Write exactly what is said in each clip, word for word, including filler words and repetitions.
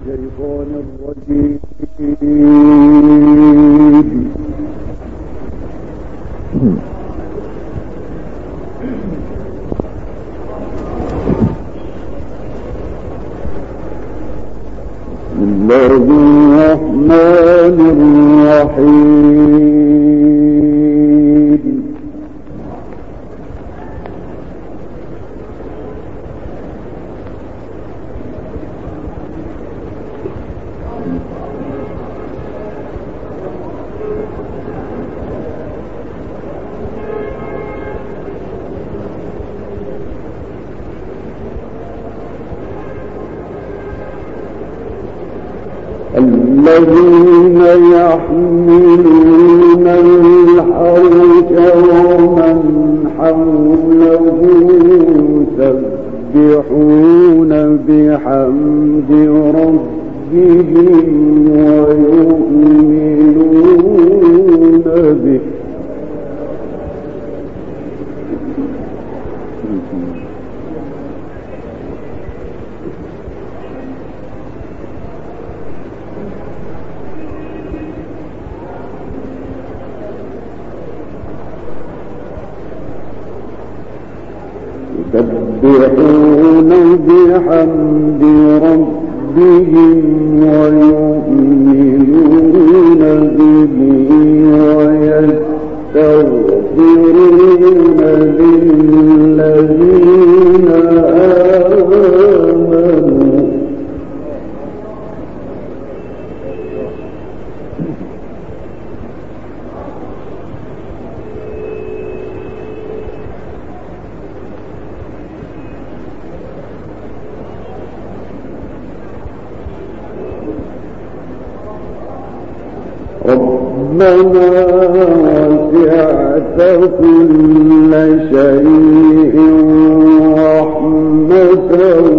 الشيطان الرجيم. بسم الله الرحمن الرحيم. الذين يحملون العرش ومن حوله يسبحون بحمد ربهم ويؤمنون به يسبحون بحمد ربهم ويؤمنون به ويستغفرون للذين آمنوا ربنا وسعت كل شيء رحمة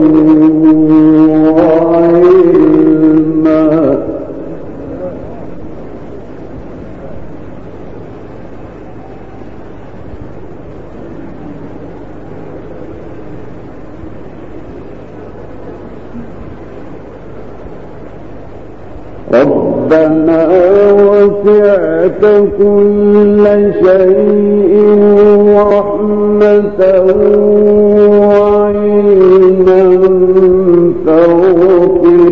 وعلما ربنا وسعت كل شيء رحمة وعلما فاغفر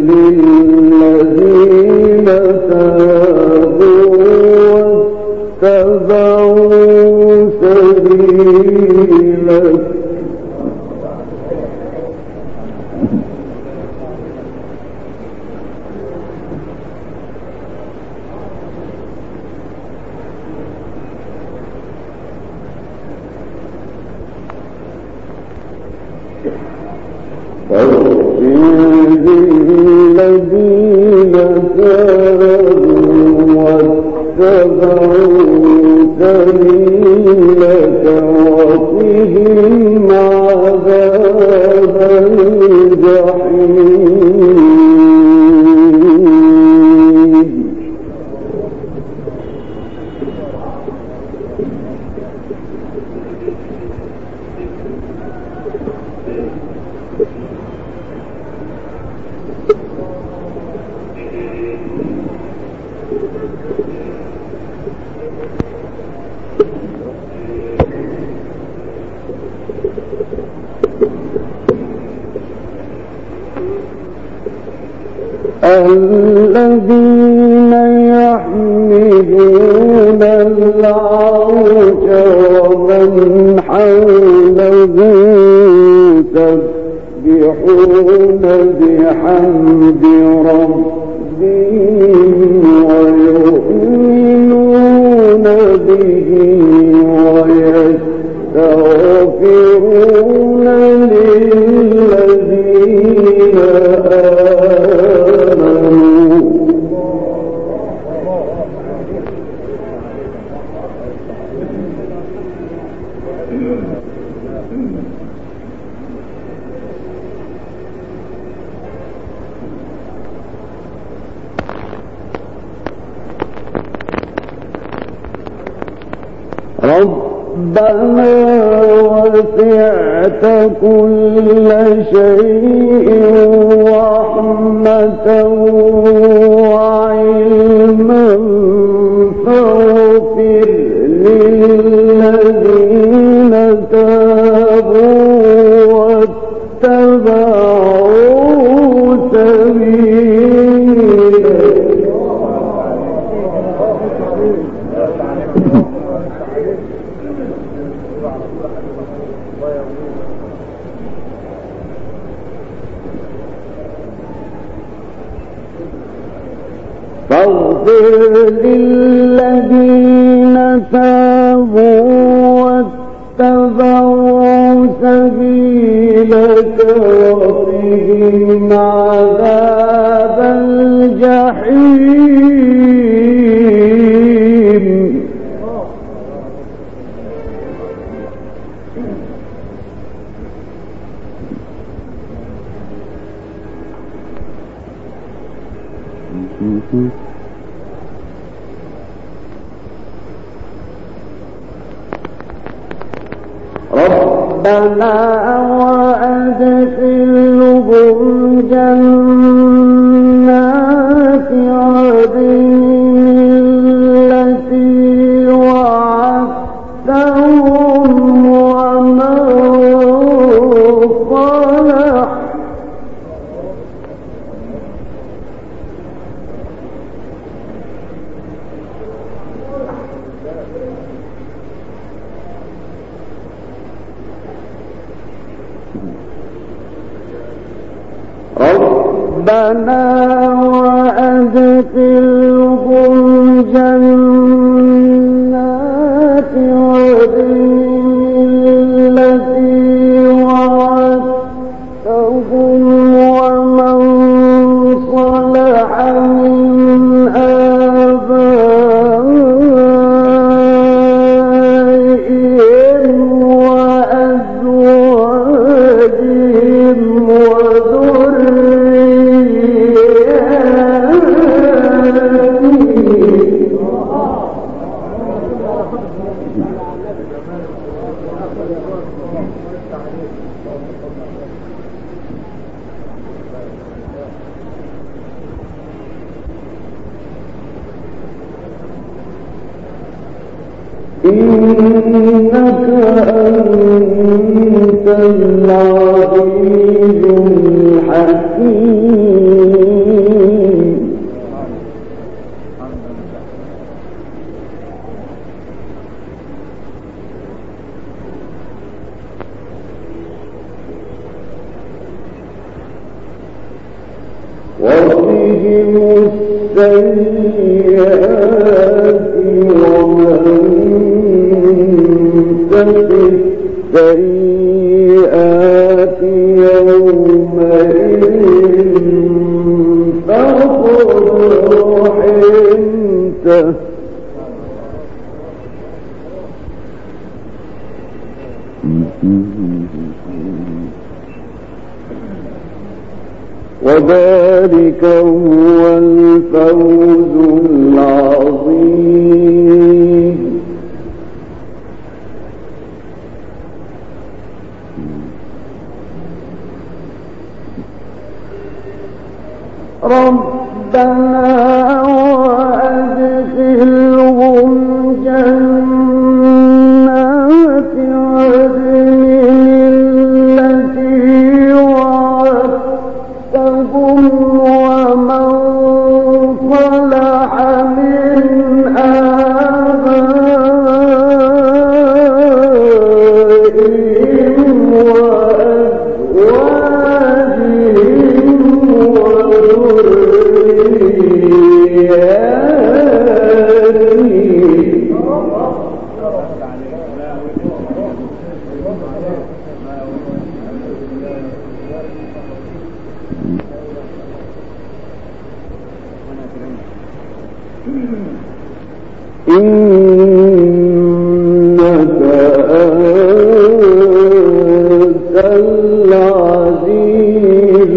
للذين تابوا واتبعوا سبيلك الذين تابوا واتبعوا سبيلك وقهم عذاب الجحيم. الذين يحملون العرش ومن حوله يسبحون بحمد ربهم ويؤمنون به ويستغفرون للذين ربنا وسعت كل شيء رحمة رحمة وعلما فاغفر للذين تابوا واتبعوا سبيلك فاغفر للذين تابوا واتبعوا سبيلك وقهم عذاب الجحيم ربنا وأدخلهم جنات عدن التي وعدتهم ومن صلح ربنا وأدخلهم جنات عدن التي وعدتهم ومن صلح من آبائهم وأزواجهم إنك أنت العزيز الحكيم وقهم السيئات ومن تق السيئات يومئذ فقد رحمته وذلك هو الفوز العظيم ربنا وأدخلهم جنات عدن التي وعدتهم ومن صلح من آبائهم وأزواجهم إنك أنت العزيز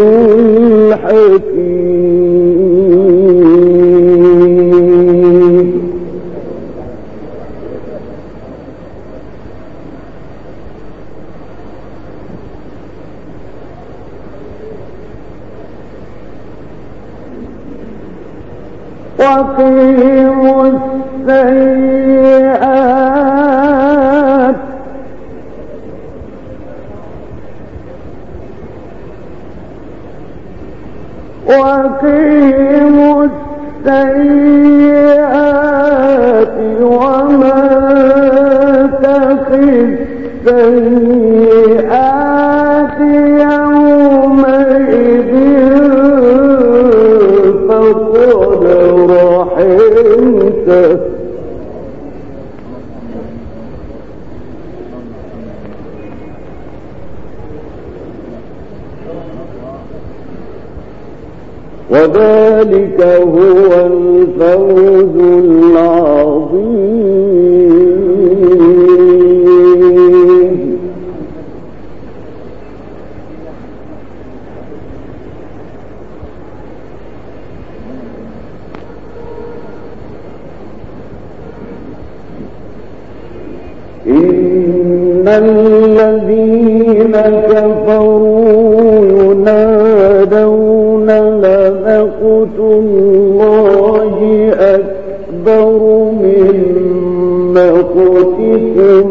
الحكيم وقهم السيئات وقهم السيئات ومن تق السيئات يومئذ فقد رحمته وذلك هو الفوز العظيم. إن الذين كفروا ينادون لمقت الله أكبر من مقتكم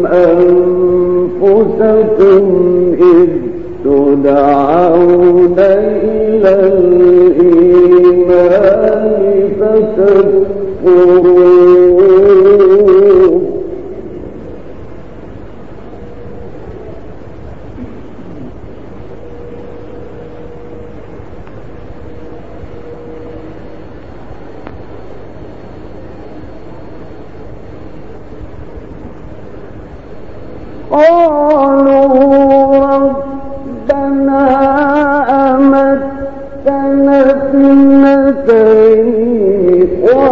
أنفسكم إذ تدعون إلى الإيمان فتكفرون. قالوا ربنا أمتنا اثنتين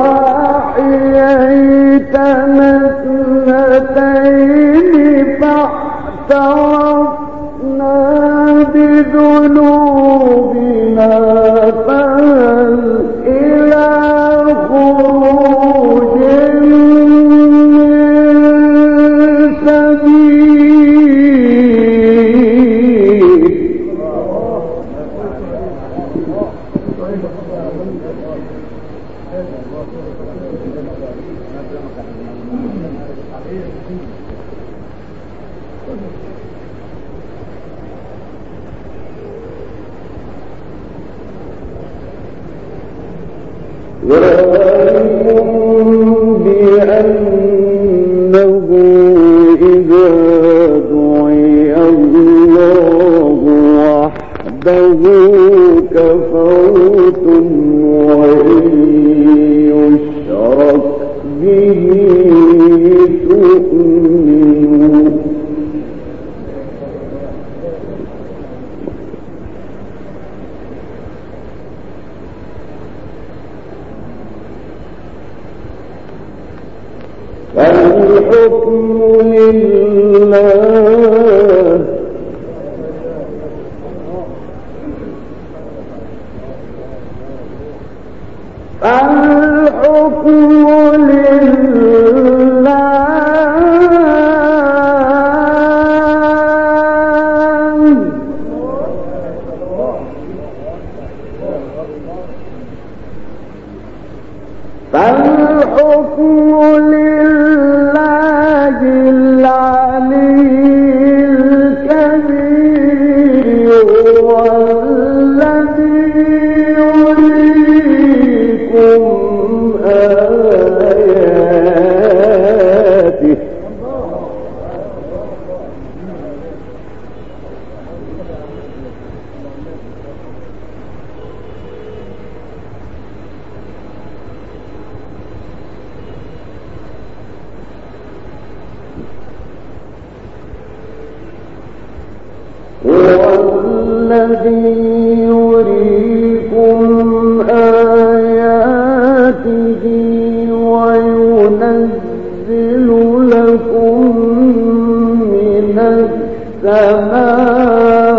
وأحييتنا اثنتين فاعترفنا بذنوبنا فهل إلى خروج ذلكم بأنه إذا دعي الله وحده كفرتم وإن يشرك به تؤمنون. فالحكم لله فالحكم لله فالحكم لله العلي الكبير والذي يريكم آياته الذي يريكم آياته وينزل لكم من السماء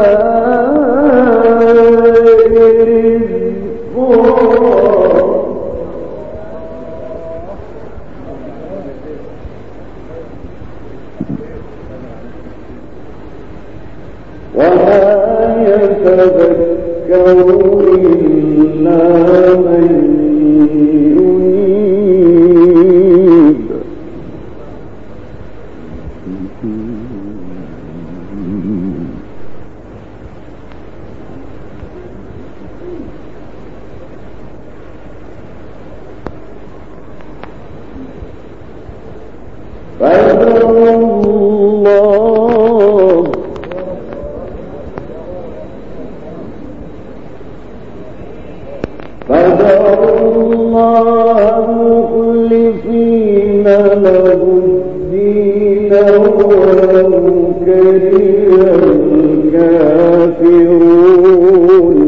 رزقا وما يتذكر إلا من فدعوا الله مخلصين له الدين ولو كره الكافرون.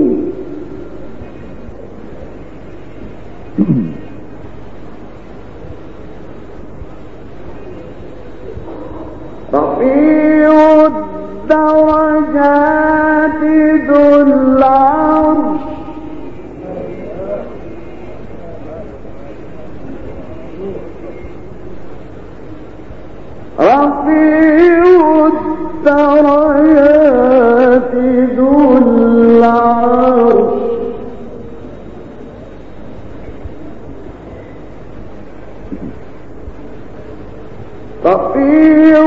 رفيع الدرجات ذو العرش رفيع الدرجات ذو العرش رفيع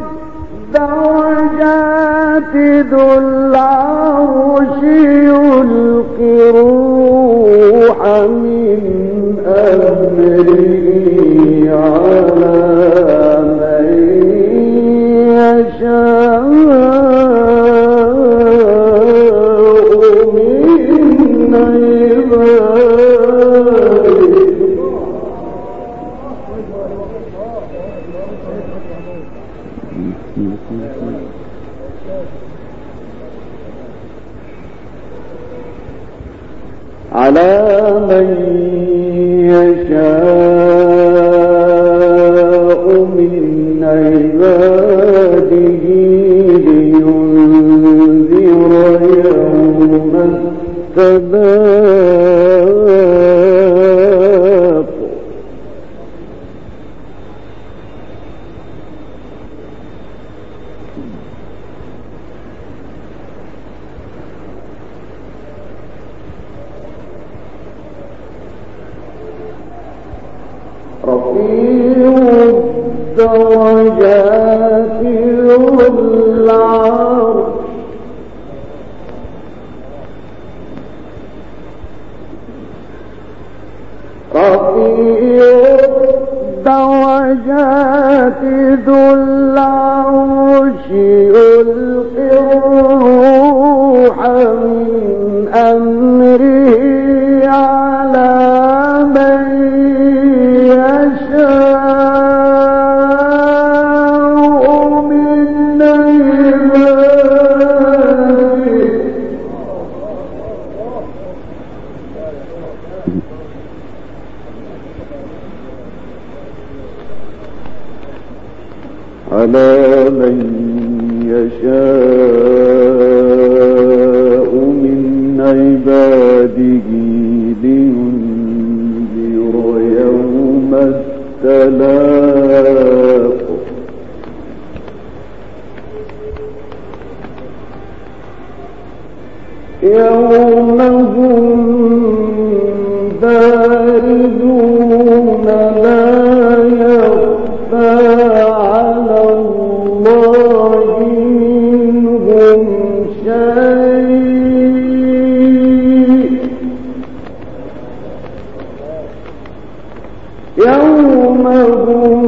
الدرجات ذو العرش يلقي الروح من أمره على من يشاء من عباده. على من يشاء من عباده لينذر يوم التلاق. رفيع الدرجات ذو العرش رفيع الدرجات ذو العرش يلقي الروح من أمره على من على من يشاء من عباده لينذر يوم التلاق. يوم هم باردون لا يخفى على الله منهم شيء. يوم هم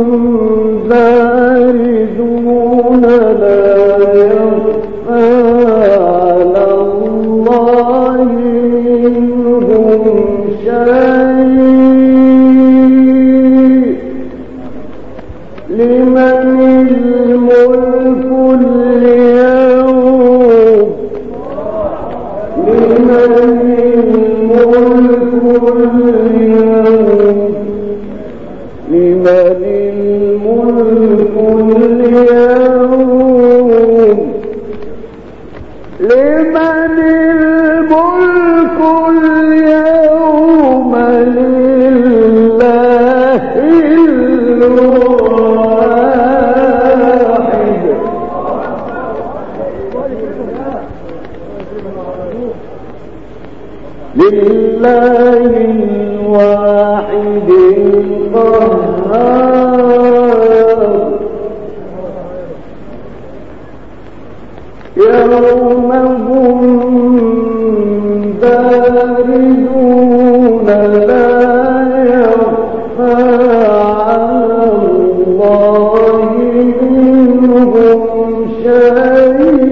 باردون لا يخفى على الله منهم شيء. لمن الملك اليوم لمن الملك اليوم لمن الملك اليوم لمن الملك اليوم لله الواحد لله الواحد القهار. يوم هم باردون لا يخفى على الله منهم شيء.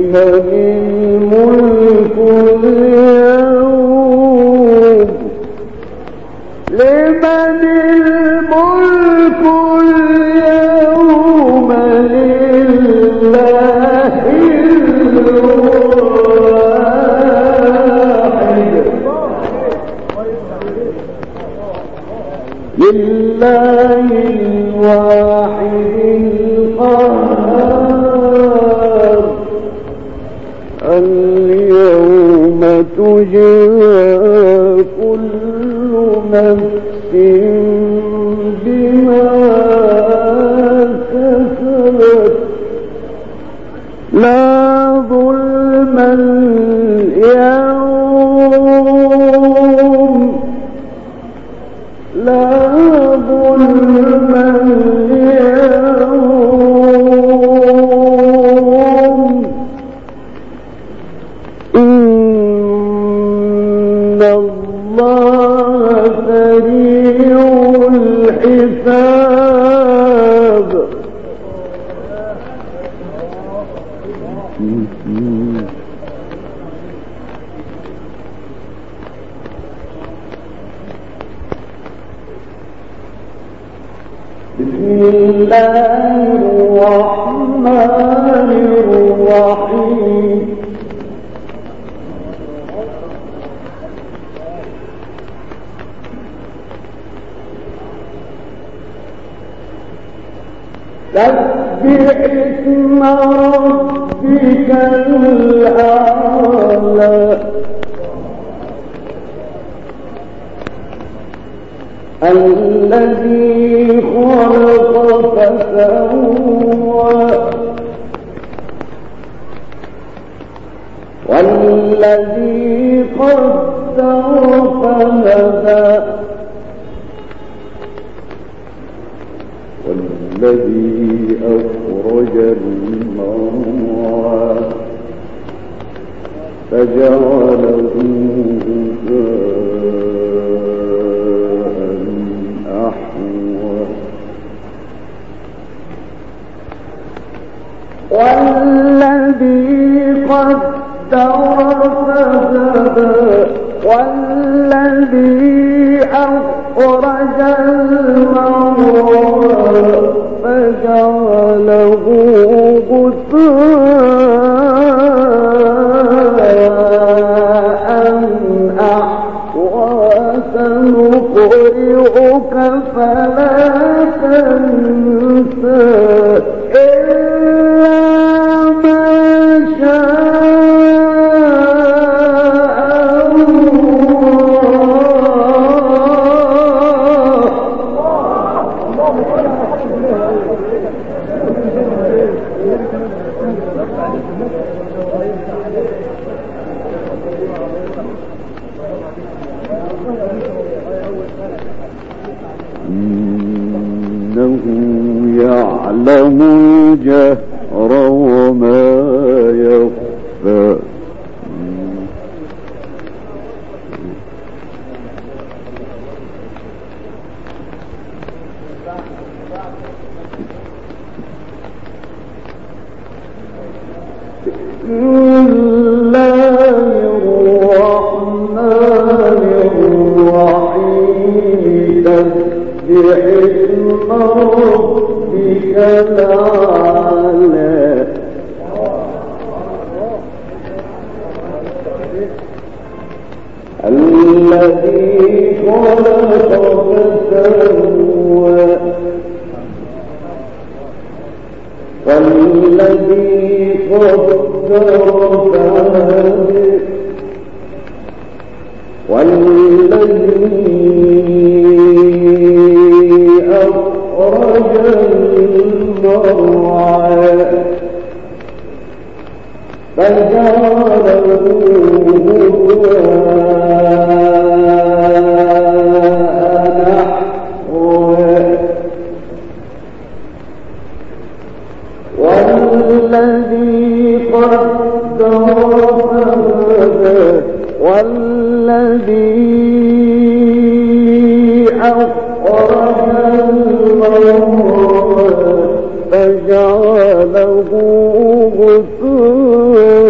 فجعله غثاء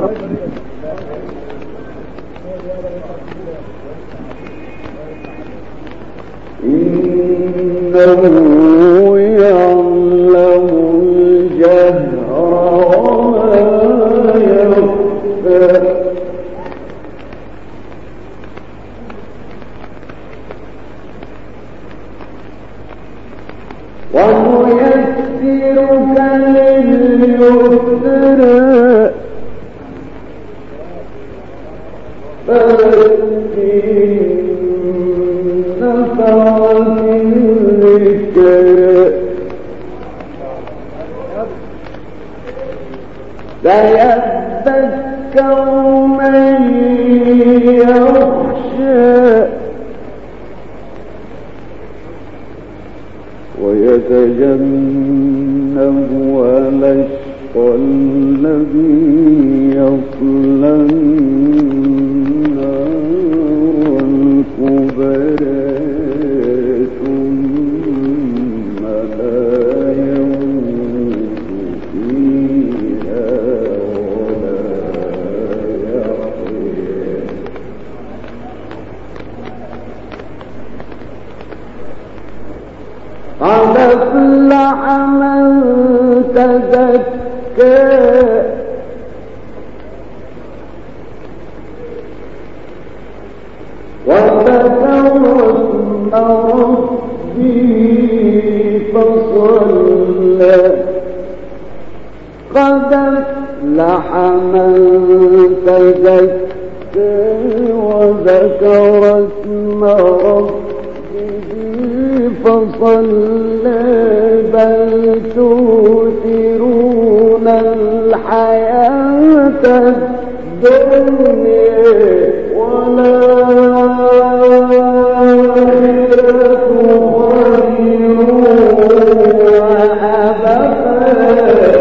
إنه يعلم الجهر وما يخفى ونيسرك لليسرى فذكر نفعت الذكر سيذكر من يخشى ويتجنبها الأشقى الذي يصلى النار الكبرى ثم لا يموت فيها ولا يحيا قد أفلح من تزكى وذكر اسم ربه فصلى قد أفلح من تزكى وذكر اسم ربه فصلى بل تؤثرون الحياة الدنيا والآخرة خير وأبقى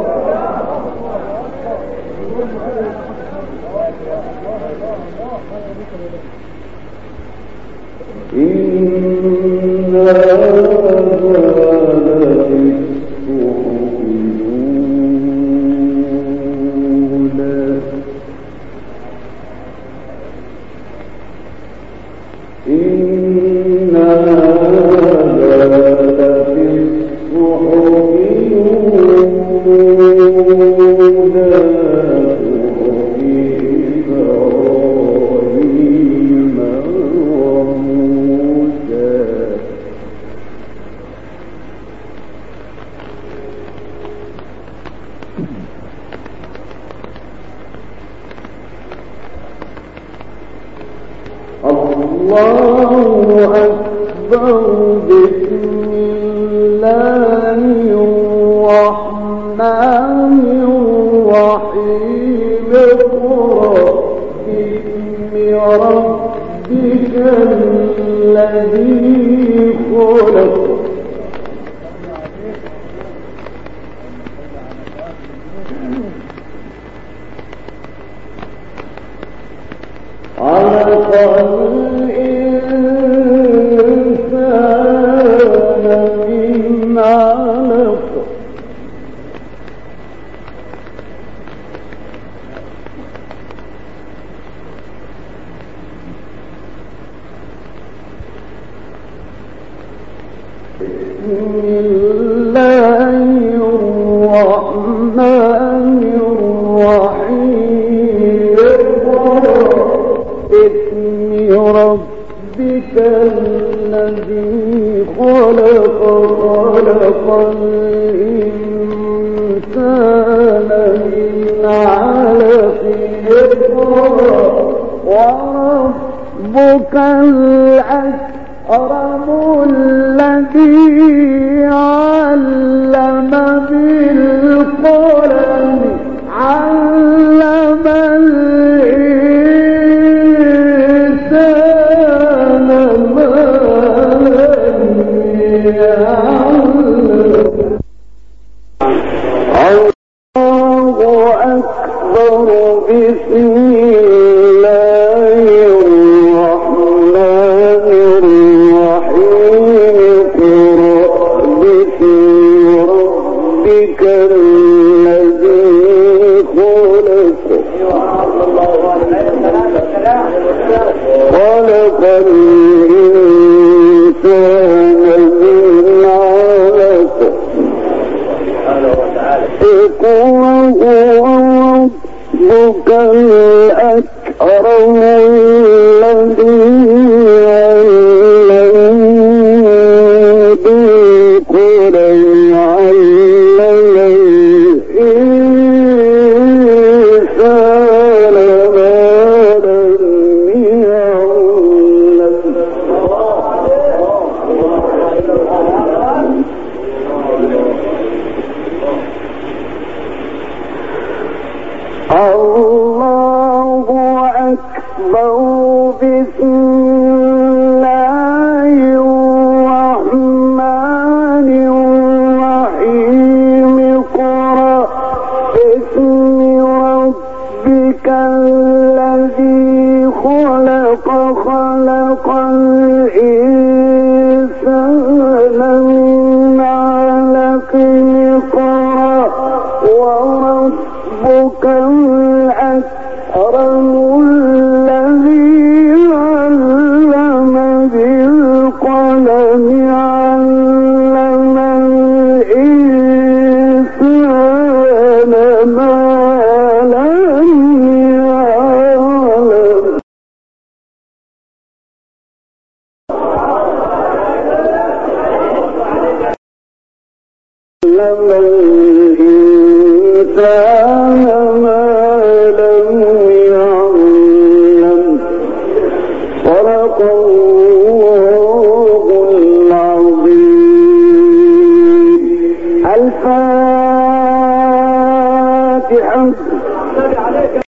إن هذا لفي الصحف الأولى إن هذا لفي الصحف الأولى صحف إبراهيم وموسى الله أكبر بسم الله الرحمن الرحيم اقرأ باسم ربك الذي خلق خلق الإنسان من علق بسم الله الرحمن الرحيم باسم ربك الذي خلق خلق الإنسان من علق وربك الأكرم الذي علم بالقلم علم الإنسان ما لم يعلم خلق الإنسان من علق اقرأ وربك الأكرم الذي علم بالقلم علم الإنسان ما لم يعلم الله أكبر بسم الله الرحمن الرحيم اقرأ باسم ربك الذي خلق خلق الإنسان من علق اقرأ وربك الأكرم الذي علم بالقلم علم الإنسان ما لم يعلم علم الإنسان ما لم يعلم صدق الله العظيم. الفاتحة.